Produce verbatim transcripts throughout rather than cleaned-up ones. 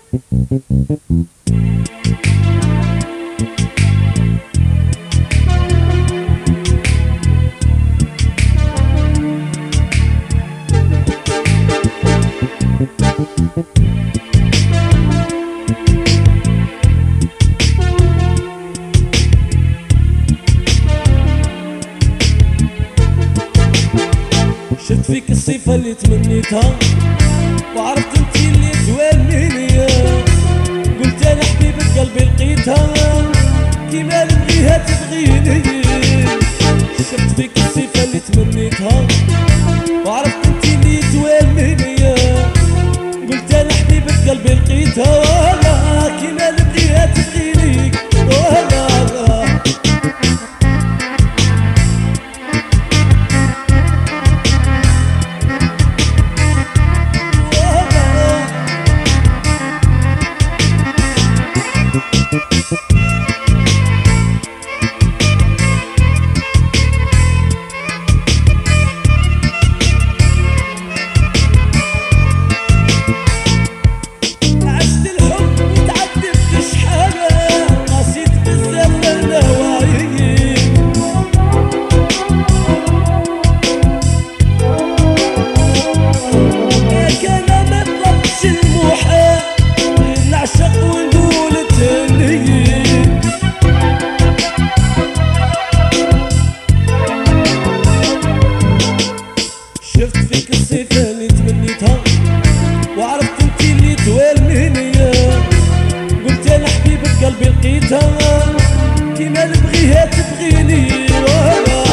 شفت فيك الصفة اللي تمنيتها وعرفت انتي اللي تواليني، قلت انا حبيبة قلبي لقيتها كيما نبغيها تبغيني. شفت فيك الصفة اللي تمنيتها وعرفت انتي اللي تواليني، قلت انا حبيبة قلبي لقيتها والله كيما نبغيها تبغيني والله. شفت فيك الصفة اللي تمنيتها وعرفت انتي اللي توالميني، قلت انا حبيبة قلبي لقيتها كيما نبغيها تبغيني والله.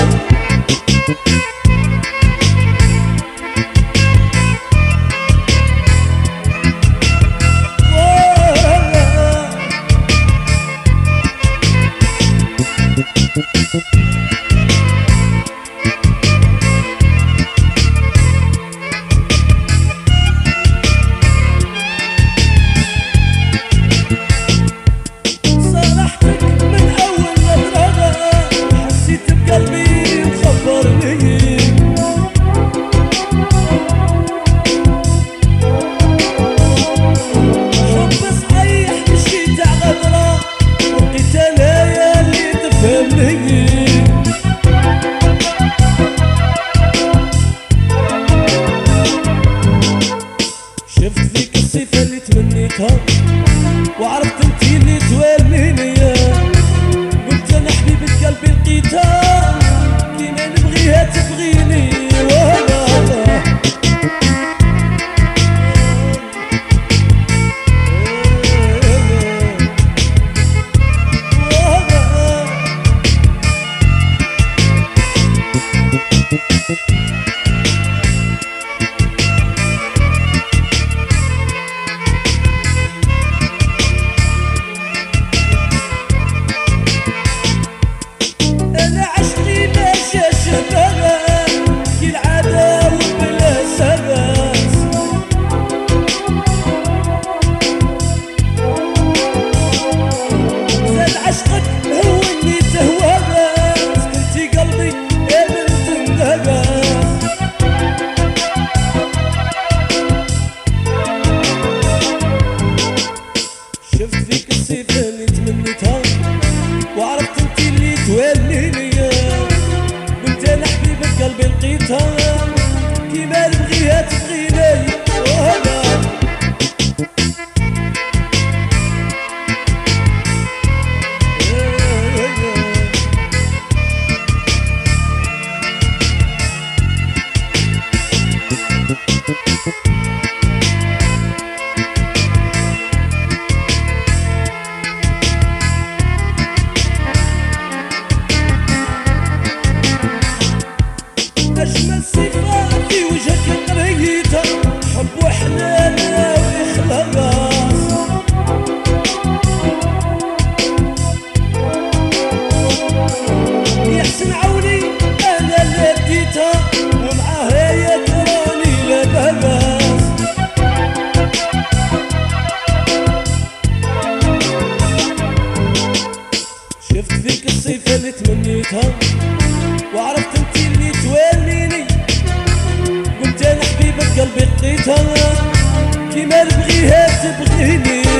شفت فيك الصفة اللي تمنيتها وعرفت انتي اللي تواليني، قلت انا حبيبة قلبي لقيتها كيما نبغيها تبغيني والله. شفت فيك الصفة اللي تمنيتها وعرفت انتي اللي تواليني، قلت انا حبيبة قلبي لقيتها كيما نبغيها تبغيني والله. أجمل صفة في وجهك قريتها حب وحنان وإخلاص، يا حسن عوني أنا اللي بديتها ومعاها يكرهني لبلاس. شفت فيك الصفة اللي تمنيتها وعرفت انتي اللي تواليني، قلت انا حبيبة قلبي لقيتها كيما نبغيها تبغيني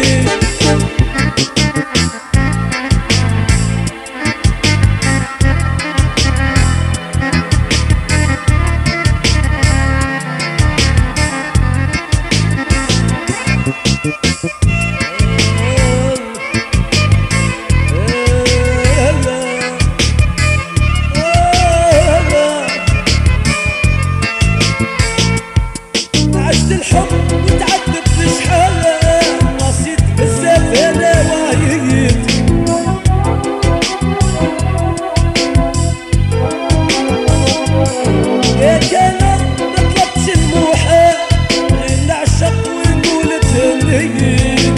عشت الحب وتعذبت شحال، نسيت بزاف انا وعييت. ياك انا مطلبتش المحال، غير نعشق ونقول تهنيت.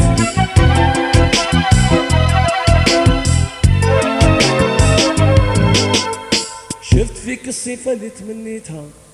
شفت فيك الصفة اللي تمنيتها،